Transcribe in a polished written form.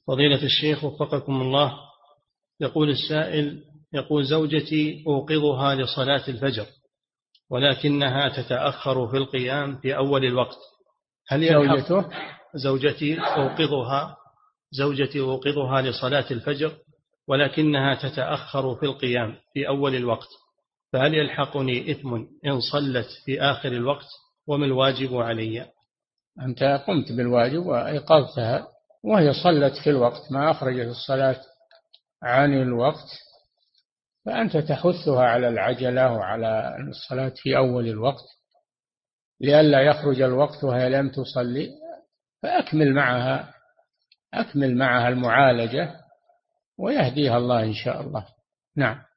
فضيلة الشيخ وفقكم الله، يقول السائل: يقول زوجتي أوقظها لصلاة الفجر ولكنها تتأخر في القيام في أول الوقت، هل يلحق زوجتي أوقظها لصلاة الفجر ولكنها تتأخر في القيام في أول الوقت، فهل يلحقني إثم إن صلت في آخر الوقت، وما الواجب علي؟ أنت قمت بالواجب وأيقظتها وهي صلت في الوقت، ما أخرجت الصلاة عن الوقت، فأنت تحثها على العجلة وعلى الصلاة في أول الوقت لئلا يخرج الوقت وهي لم تصلي، أكمل معها المعالجة ويهديها الله إن شاء الله. نعم.